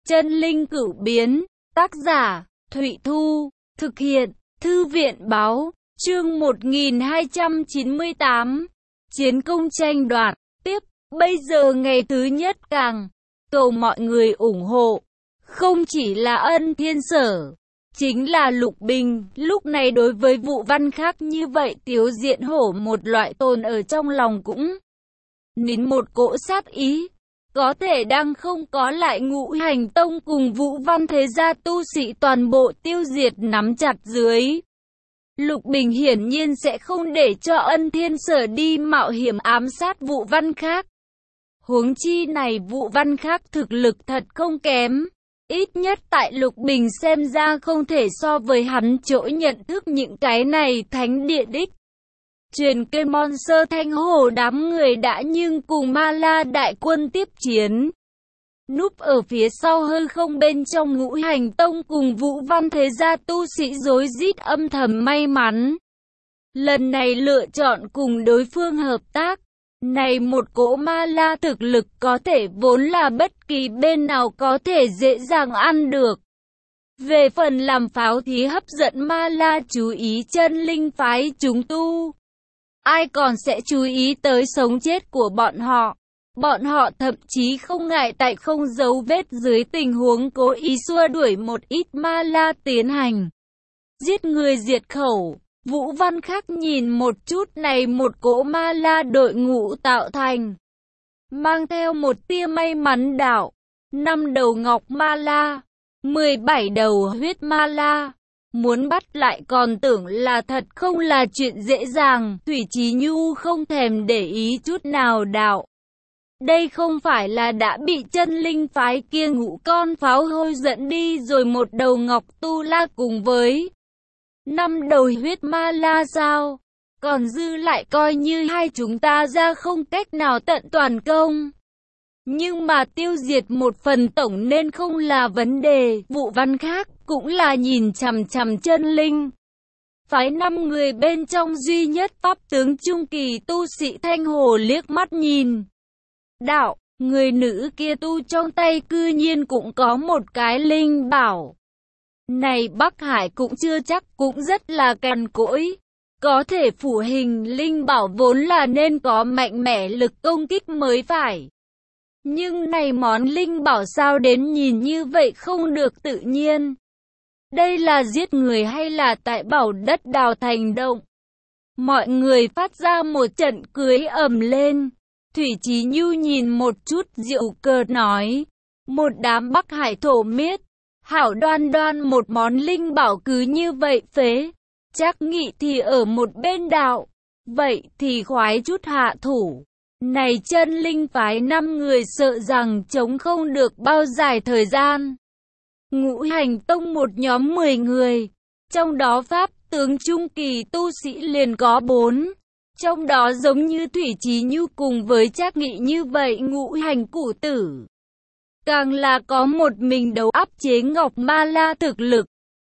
Chân linh cửu biến, tác giả, Thụy Thu, thực hiện, Thư viện báo, chương 1298, chiến công tranh đoạt, tiếp, bây giờ ngày thứ nhất càng, cầu mọi người ủng hộ, không chỉ là Ân Thiên Sở, chính là Lục Bình, lúc này đối với Vũ Văn khác như vậy Tiếu Diện Hổ một loại tồn ở trong lòng cũng nín một cỗ sát ý. Có thể đang không có lại Ngũ Hành Tông cùng Vũ Văn thế gia tu sĩ toàn bộ tiêu diệt nắm chặt dưới. Lục Bình hiển nhiên sẽ không để cho Ân Thiên Sở đi mạo hiểm ám sát Vũ Văn khác. Huống chi này Vũ Văn khác thực lực thật không kém. Ít nhất tại Lục Bình xem ra không thể so với hắn chỗ nhận thức những cái này thánh địa đích. Truyền kê Monster Thanh Hổ đám người đã nhưng cùng Ma La đại quân tiếp chiến. Núp ở phía sau hư không bên trong Ngũ Hành Tông cùng Vũ Văn thế gia tu sĩ rối rít âm thầm may mắn. Lần này lựa chọn cùng đối phương hợp tác. Này một cỗ Ma La thực lực có thể vốn là bất kỳ bên nào có thể dễ dàng ăn được. Về phần làm pháo thí hấp dẫn Ma La chú ý chân linh phái chúng tu. Ai còn sẽ chú ý tới sống chết của bọn họ. Bọn họ thậm chí không ngại tại không dấu vết dưới tình huống cố ý xua đuổi một ít Ma La tiến hành giết người diệt khẩu. Vũ Văn khác nhìn một chút này một cỗ Ma La đội ngũ tạo thành, mang theo một tia may mắn đạo, 5 đầu ngọc Ma La, 17 đầu huyết Ma La. Muốn bắt lại còn tưởng là thật không là chuyện dễ dàng. Thủy Chí Nhu không thèm để ý chút nào đạo. Đây không phải là đã bị chân linh phái kia ngũ con pháo hôi dẫn đi rồi một đầu ngọc tu la cùng với 5 đầu huyết Ma La sao? Còn dư lại coi như hai chúng ta ra không cách nào tận toàn công. Nhưng mà tiêu diệt một phần tổng nên không là vấn đề. Vũ Văn khác cũng là nhìn chằm chằm chân linh phái 5 người bên trong duy nhất pháp tướng trung kỳ tu sĩ Thanh Hồ liếc mắt nhìn. Đạo, người nữ kia tu trong tay cư nhiên cũng có một cái linh bảo. Này Bắc Hải cũng chưa chắc cũng rất là cằn cỗi. Có thể phủ hình linh bảo vốn là nên có mạnh mẽ lực công kích mới phải. Nhưng này món linh bảo sao đến nhìn như vậy không được tự nhiên. Đây là giết người hay là tại bảo đất đào thành động? Mọi người phát ra một trận cười ầm lên. Thủy Chí Nhu nhìn một chút diệu cợt nói. Một đám Bắc Hải thổ miết. Hảo đoan đoan một món linh bảo cứ như vậy phế. Chắc nghị thì ở một bên đạo. Vậy thì khoái chút hạ thủ. Này chân linh phái 5 người sợ rằng chống không được bao dài thời gian. Ngũ Hành Tông một nhóm 10 người. Trong đó pháp tướng trung kỳ tu sĩ liền có 4. Trong đó giống như Thủy Chí Nhu cùng với Trác Nghị như vậy Ngũ Hành Cửu Tử. Càng là có một mình đấu áp chế Ngọc Ma La thực lực.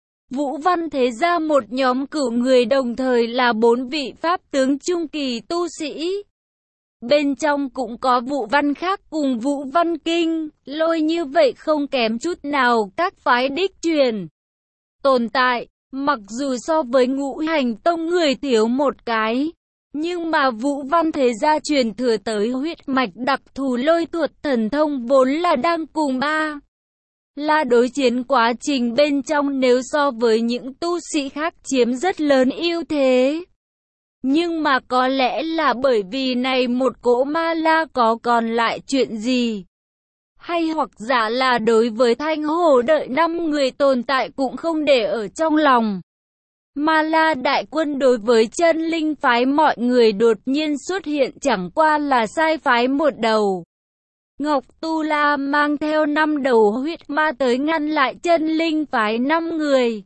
Vũ Văn thế ra một nhóm cửu người đồng thời là 4 vị pháp tướng trung kỳ tu sĩ. Bên trong cũng có Vũ Văn khác cùng Vũ Văn Kinh, Lôi như vậy không kém chút nào các phái đích truyền tồn tại, mặc dù so với Ngũ Hành Tông người thiếu một cái. Nhưng mà Vũ Văn thế gia truyền thừa tới huyết mạch đặc thù lôi tuột thần thông vốn là đang cùng Ma La đối chiến quá trình bên trong nếu so với những tu sĩ khác chiếm rất lớn ưu thế. Nhưng mà có lẽ là bởi vì này một cỗ Ma La có còn lại chuyện gì? Hay hoặc giả là đối với Thanh Hồ đợi 5 người tồn tại cũng không để ở trong lòng. Ma La đại quân đối với chân linh phái mọi người đột nhiên xuất hiện chẳng qua là sai phái một đầu. Ngọc Tu La mang theo 5 đầu huyết ma tới ngăn lại chân linh phái 5 người.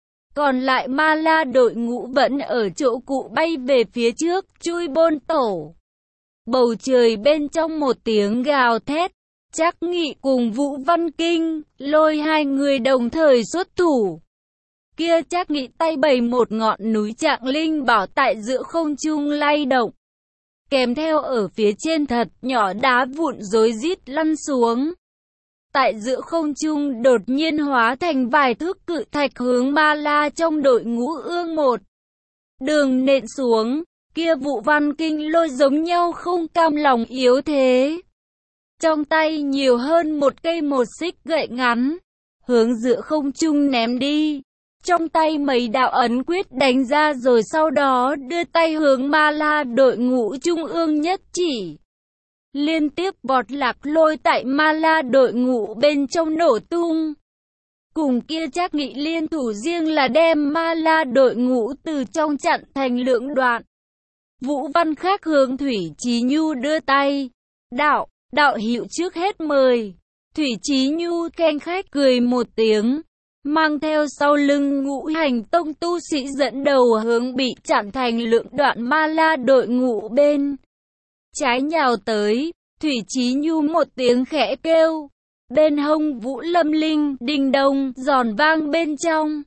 Còn lại Ma La đội ngũ vẫn ở chỗ cũ bay về phía trước, chui bôn tổ. Bầu trời bên trong một tiếng gào thét, Trác Nghị cùng Vũ Văn Kinh, Lôi hai người đồng thời xuất thủ. Kia Trác Nghị tay bày một ngọn núi trạng linh bảo tại giữa không trung lay động. Kèm theo ở phía trên thật nhỏ đá vụn rối rít lăn xuống. tại giữa không trung đột nhiên hóa thành vài thước cự thạch hướng Ma La trong đội ngũ ương một đường nện xuống. Kia Vũ Văn kinh lôi giống nhau không cam lòng yếu thế. Trong tay nhiều hơn một cây một xích gậy ngắn, hướng giữa không trung ném đi. Trong tay mấy đạo ấn quyết đánh ra rồi sau đó đưa tay hướng Ma La đội ngũ trung ương nhất chỉ. Liên tiếp vọt Lạc Lôi tại Ma La đội ngũ bên trong nổ tung. Cùng kia Trác Nghị liên thủ riêng là đem Ma La đội ngũ từ trong chặn thành lưỡng đoạn. Vũ Văn khác hướng Thủy Chí Nhu đưa tay. Đạo hữu trước hết mời. Thủy Chí Nhu khen khách cười một tiếng, mang theo sau lưng Ngũ Hành Tông tu sĩ dẫn đầu hướng bị chặn thành lưỡng đoạn Ma La đội ngũ bên trái nhào tới. Thủy Chí Nhu một tiếng khẽ kêu, bên hông Vũ Lâm Linh đinh đông giòn vang bên trong,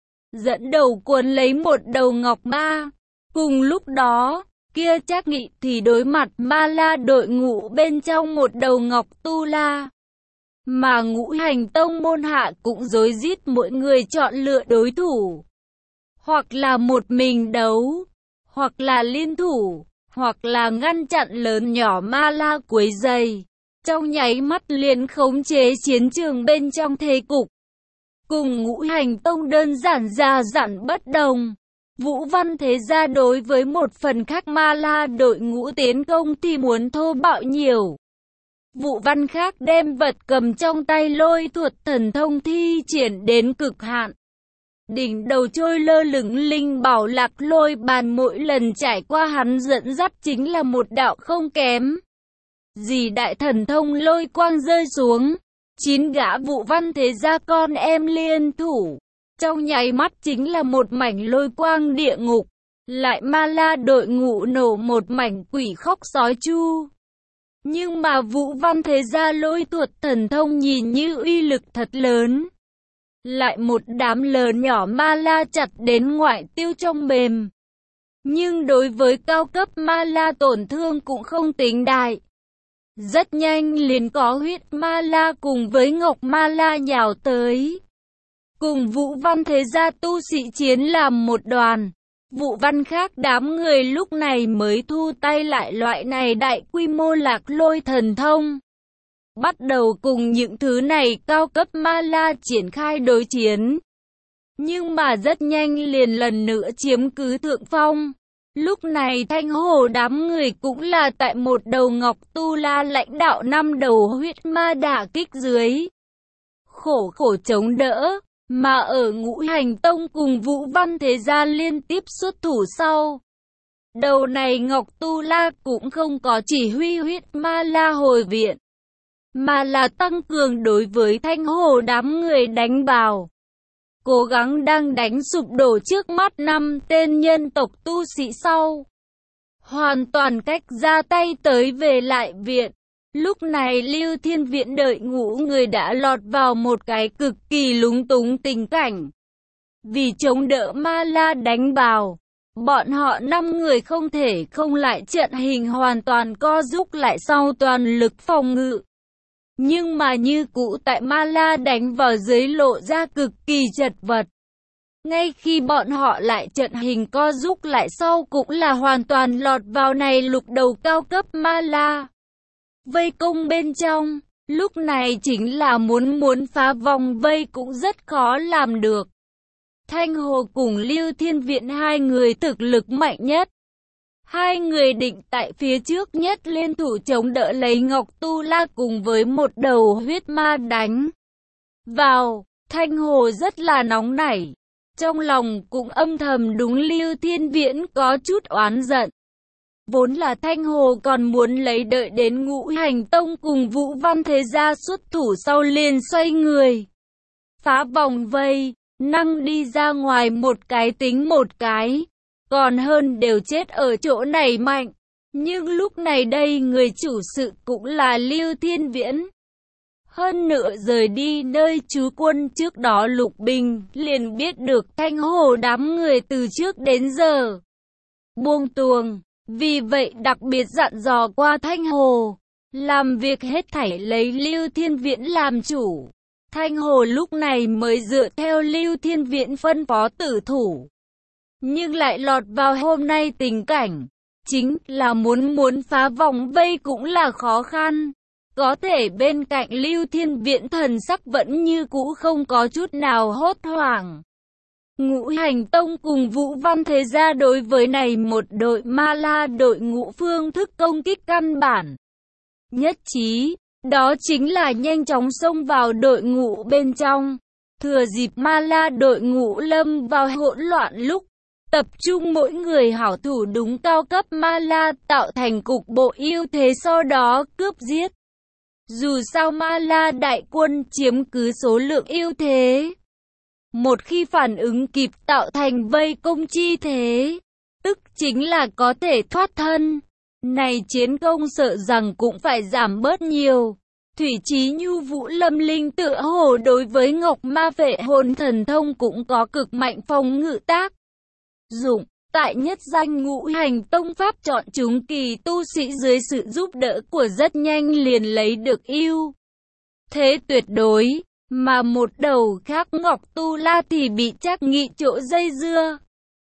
dẫn đầu cuốn lấy một đầu ngọc ma. Cùng lúc đó, kia Trác Nghị thì đối mặt Ma La đội ngũ bên trong một đầu ngọc tu la. Mà Ngũ Hành Tông môn hạ cũng rối rít mỗi người chọn lựa đối thủ. Hoặc là một mình đấu, hoặc là liên thủ, hoặc là ngăn chặn lớn nhỏ Ma La quấy rầy. Trong nháy mắt liền khống chế chiến trường bên trong thế cục. Cùng Ngũ Hành Tông đơn giản ra dặn bất đồng. Vũ Văn thế gia đối với một phần khác Ma La đội ngũ tiến công thì muốn thô bạo nhiều. Vũ Văn khác đem vật cầm trong tay lôi thuật thần thông thi triển đến cực hạn. Đỉnh đầu trôi lơ lửng linh bảo Lạc Lôi bàn, mỗi lần trải qua hắn dẫn dắt chính là một đạo không kém gì đại thần thông lôi quang rơi xuống. 9 gã Vũ Văn thế gia con em liên thủ, trong nháy mắt chính là một mảnh lôi quang địa ngục. Lại Ma La đội ngũ nổ một mảnh quỷ khóc sói chu. Nhưng mà Vũ Văn thế gia lôi thuật thần thông nhìn như uy lực thật lớn. Lại một đám lớn nhỏ Ma La chặt đến ngoại tiêu trong mềm. Nhưng đối với cao cấp Ma La tổn thương cũng không tính đại. Rất nhanh liền có huyết Ma La cùng với ngọc Ma La nhào tới. Cùng Vũ Văn thế gia tu sĩ chiến làm một đoàn. Vũ Văn khác đám người lúc này mới thu tay lại loại này đại quy mô Lạc Lôi thần thông. Bắt đầu cùng những thứ này cao cấp Ma La triển khai đối chiến. Nhưng mà rất nhanh liền lần nữa chiếm cứ thượng phong. Lúc này Thanh Hồ đám người cũng là tại một đầu ngọc tu la lãnh đạo 5 đầu huyết ma đả kích dưới. Khổ chống đỡ. Mà ở Ngũ Hành Tông cùng Vũ Văn thế gia liên tiếp xuất thủ sau. Đầu này Ngọc Tu La cũng không có chỉ huy huyết Ma La hồi viện, mà là tăng cường đối với Thanh Hồ đám người đánh bào. Cố gắng đang đánh sụp đổ trước mắt 5 tên nhân tộc tu sĩ sau. Hoàn toàn cách ra tay tới về lại viện. Lúc này Lưu Thiên Viễn đợi ngũ người đã lọt vào một cái cực kỳ lúng túng tình cảnh. Vì chống đỡ Ma La đánh bào, bọn họ 5 người không thể không lại trận hình hoàn toàn co rúm lại sau toàn lực phòng ngự. Nhưng mà như cũ tại Ma La đánh vào dưới lộ ra cực kỳ chật vật. Ngay khi bọn họ lại trận hình co rúm lại sau cũng là hoàn toàn lọt vào này lục đầu cao cấp Ma La. Vây công bên trong, lúc này chính là muốn phá vòng vây cũng rất khó làm được. Thanh Hồ cùng Lưu Thiên Viễn hai người thực lực mạnh nhất. Hai người định tại phía trước nhất liên thủ chống đỡ lấy Ngọc Tu La cùng với một đầu huyết ma đánh vào. Thanh Hồ rất là nóng nảy, trong lòng cũng âm thầm đúng Lưu Thiên Viễn có chút oán giận. Vốn là Thanh Hồ còn muốn lấy đợi đến Ngũ Hành Tông cùng Vũ Văn thế gia xuất thủ sau liền xoay người, phá vòng vây, năng đi ra ngoài một cái tính một cái, còn hơn đều chết ở chỗ này mạnh. Nhưng lúc này đây người chủ sự cũng là Lưu Thiên Viễn. Hơn nữa rời đi nơi trú quân trước đó Lục Bình liền biết được Thanh Hồ đám người từ trước đến giờ buông tuồng. Vì vậy đặc biệt dặn dò qua Thanh Hồ, làm việc hết thảy lấy Lưu Thiên Viễn làm chủ. Thanh Hồ lúc này mới dựa theo Lưu Thiên Viễn phân phó tử thủ. Nhưng lại lọt vào hôm nay tình cảnh. Chính là muốn phá vòng vây cũng là khó khăn. Có thể bên cạnh Lưu Thiên Viễn thần sắc vẫn như cũ không có chút nào hốt hoảng. Ngũ Hành Tông cùng Vũ Văn Thế Gia đối với này một đội Ma La đội ngũ phương thức công kích căn bản nhất trí, đó chính là nhanh chóng xông vào đội ngũ bên trong. Thừa dịp Ma La đội ngũ lâm vào hỗn loạn lúc, tập trung mỗi người hảo thủ đúng cao cấp Ma La tạo thành cục bộ ưu thế sau đó cướp giết. Dù sao Ma La đại quân chiếm cứ số lượng ưu thế. Một khi phản ứng kịp tạo thành vây công chi thế, tức chính là có thể thoát thân. Này chiến công sợ rằng cũng phải giảm bớt nhiều. Thủy Chí Nhu Vũ Lâm Linh tựa hồ đối với Ngọc Ma Phệ Hồn Thần Thông cũng có cực mạnh phòng ngự tác dụng. Tại nhất danh Ngũ Hành Tông pháp chọn chúng kỳ tu sĩ dưới sự giúp đỡ của rất nhanh liền lấy được ưu thế tuyệt đối, mà một đầu khác Ngọc Tu La thì bị Trác Nghị chỗ dây dưa.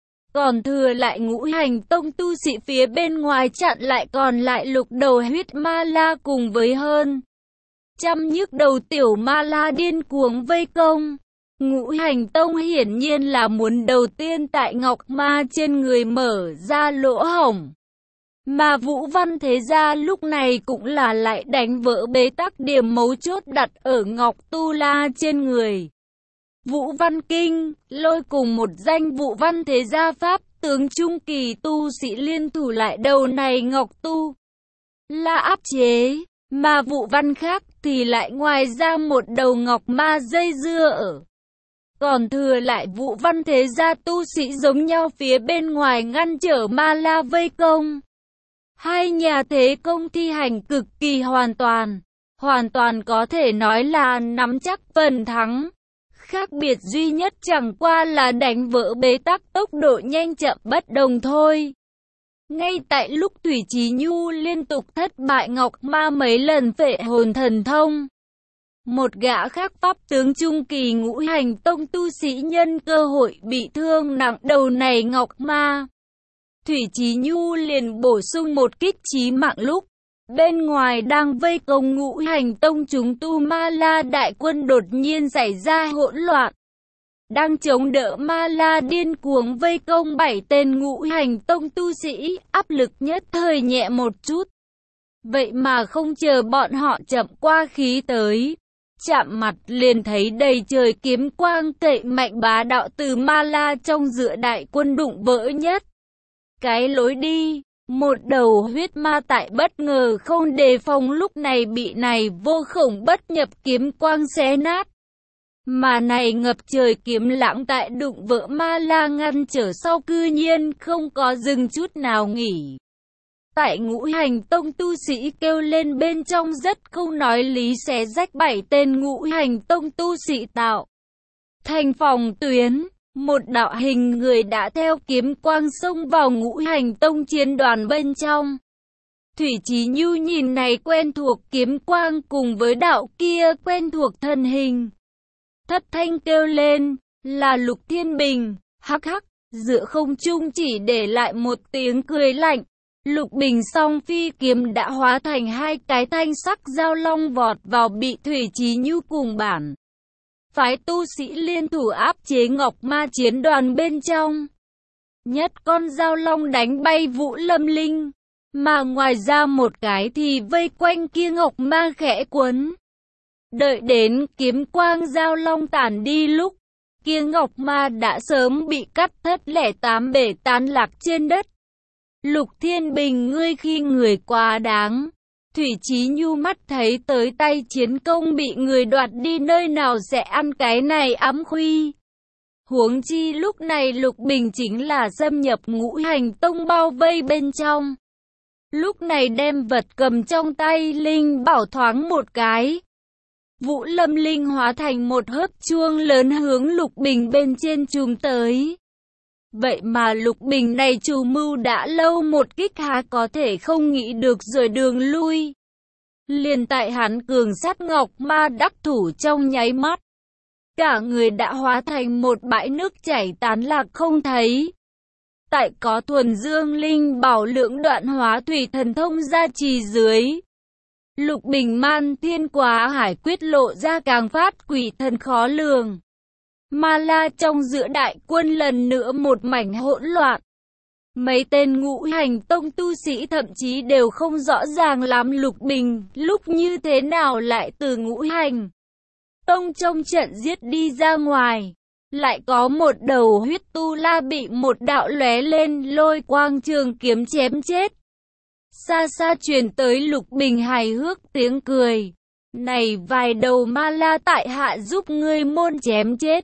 Còn thừa lại Ngũ Hành Tông tu sĩ phía bên ngoài chặn lại còn lại lục đầu huyết Ma La cùng với hơn trăm nhức đầu tiểu Ma La điên cuồng vây công. Ngũ Hành Tông hiển nhiên là muốn đầu tiên tại Ngọc Ma trên người mở ra lỗ hổng. Mà Vũ Văn Thế Gia lúc này cũng là lại đánh vỡ bế tắc điểm mấu chốt đặt ở Ngọc Tu La trên người. Vũ Văn Kinh, Lôi cùng một danh Vũ Văn Thế Gia pháp tướng trung kỳ tu sĩ liên thủ lại đầu này Ngọc Tu La áp chế, mà Vũ Văn khác thì lại ngoài ra một đầu Ngọc Ma dây dưa ở. Còn thừa lại Vũ Văn Thế Gia tu sĩ giống nhau phía bên ngoài ngăn trở Ma La vây công. Hai nhà thế công thi hành cực kỳ hoàn toàn có thể nói là nắm chắc phần thắng. Khác biệt duy nhất chẳng qua là đánh vỡ bế tắc tốc độ nhanh chậm bất đồng thôi. Ngay tại lúc Thủy Chí Nhu liên tục thất bại Ngọc Ma mấy lần phệ hồn thần thông, một gã khác pháp tướng trung kỳ Ngũ Hành Tông tu sĩ nhân cơ hội bị thương nặng đầu này Ngọc Ma. Thủy Chí Nhu liền bổ sung một kích chí mạng lúc bên ngoài đang vây công Ngũ Hành Tông chúng tu Ma La đại quân đột nhiên xảy ra hỗn loạn. Đang chống đỡ Ma La điên cuồng vây công 7 tên Ngũ Hành Tông tu sĩ, áp lực nhất thời nhẹ một chút. Vậy mà không chờ bọn họ chậm qua khí tới, chạm mặt liền thấy đầy trời kiếm quang cậy mạnh bá đạo từ Ma La trong giữa đại quân đụng vỡ nhất cái lối đi. Một đầu huyết ma tại bất ngờ không đề phòng lúc này bị này vô khổng bất nhập kiếm quang xé nát. Mà này ngập trời kiếm lãng tại đụng vỡ Ma La ngăn trở sau cư nhiên không có dừng chút nào nghỉ. Tại Ngũ Hành Tông tu sĩ kêu lên bên trong rất không nói lý xé rách 7 tên Ngũ Hành Tông tu sĩ tạo thành phòng tuyến. Một đạo hình người đã theo kiếm quang xông vào Ngũ Hành Tông chiến đoàn bên trong. Thủy Chí Nhu nhìn này quen thuộc kiếm quang cùng với đạo kia quen thuộc thân hình. Thất thanh kêu lên, là Lục Thiên Bình, hắc hắc, giữa không trung chỉ để lại một tiếng cười lạnh. Lục Bình song phi kiếm đã hóa thành hai cái thanh sắc dao long vọt vào bị Thủy Chí Nhu cùng bản phái tu sĩ liên thủ áp chế Ngọc Ma chiến đoàn bên trong. Nhất con dao long đánh bay Vũ Lâm Linh, mà ngoài ra một cái thì vây quanh kia Ngọc Ma khẽ quấn. Đợi đến kiếm quang dao long tản đi lúc, kia Ngọc Ma đã sớm bị cắt thất lẻ tám bể tán lạc trên đất. Lục Thiên Bình ngươi khi người quá đáng. Thủy Chí Nhu mắt thấy tới tay chiến công bị người đoạt đi nơi nào sẽ ăn cái này ám khuy. Huống chi lúc này Lục Bình chính là xâm nhập Ngũ Hành Tông bao vây bên trong. Lúc này đem vật cầm trong tay Linh bảo thoáng một cái. Vũ Lâm Linh hóa thành một hớp chuông lớn hướng Lục Bình bên trên chùm tới. Vậy mà Lục Bình này chủ mưu đã lâu một kích há có thể không nghĩ được rồi đường lui. Liền tại hắn cường sát ngọc ma đắc thủ trong nháy mắt, cả người đã hóa thành một bãi nước chảy tán lạc không thấy. Tại có thuần dương linh bảo lưỡng đoạn hóa thủy thần thông gia trì dưới, Lục Bình Man Thiên Quá Hải quyết lộ ra càng phát quỷ thần khó lường. Ma La trong giữa đại quân lần nữa một mảnh hỗn loạn. Mấy tên ngũ hành tông tu sĩ thậm chí đều không rõ ràng lắm Lục Bình lúc như thế nào lại từ ngũ hành tông trong trận giết đi ra ngoài. Lại có một đầu huyết tu la bị một đạo lóe lên lôi quang trường kiếm chém chết. Xa xa truyền tới Lục Bình hài hước tiếng cười. Này vài đầu ma la tại hạ giúp ngươi môn chém chết.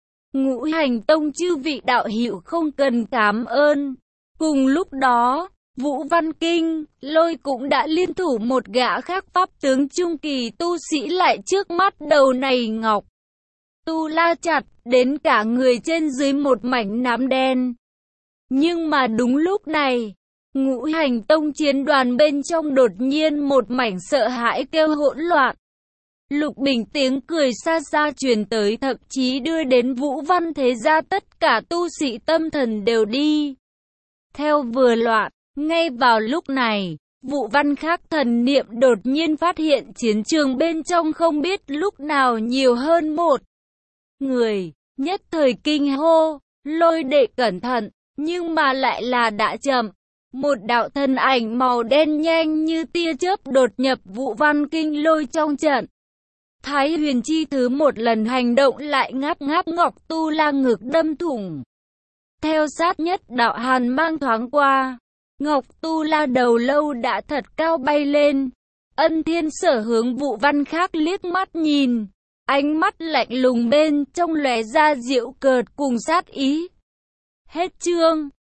Ngũ hành tông chư vị đạo hữu không cần cảm ơn. Cùng lúc đó, Vũ Văn Kinh, Lôi cũng đã liên thủ một gã khác pháp tướng trung kỳ tu sĩ lại trước mắt đầu này ngọc tu la chặt đến cả người trên dưới một mảnh nám đen. Nhưng mà đúng lúc này, ngũ hành tông chiến đoàn bên trong đột nhiên một mảnh sợ hãi kêu hỗn loạn. Lục Bình tiếng cười xa xa truyền tới thậm chí đưa đến Vũ Văn thế gia tất cả tu sĩ tâm thần đều đi theo vừa loạn. Ngay vào lúc này, Vũ Văn khác thần niệm đột nhiên phát hiện chiến trường bên trong không biết lúc nào nhiều hơn một người, nhất thời kinh hô, Lôi đệ cẩn thận, nhưng mà lại là đã chậm. Một đạo thân ảnh màu đen nhanh như tia chớp đột nhập Vũ Văn Kinh Lôi trong trận. Thái Huyền Chi thứ một lần hành động lại ngáp ngáp ngọc tu la ngực đâm thủng. Theo sát nhất đạo hàn mang thoáng qua, ngọc tu la đầu lâu đã thật cao bay lên. Ân Thiên Sở hướng Vũ Văn khác liếc mắt nhìn, ánh mắt lạnh lùng bên trong lóe ra giễu cợt cùng sát ý. Hết chương.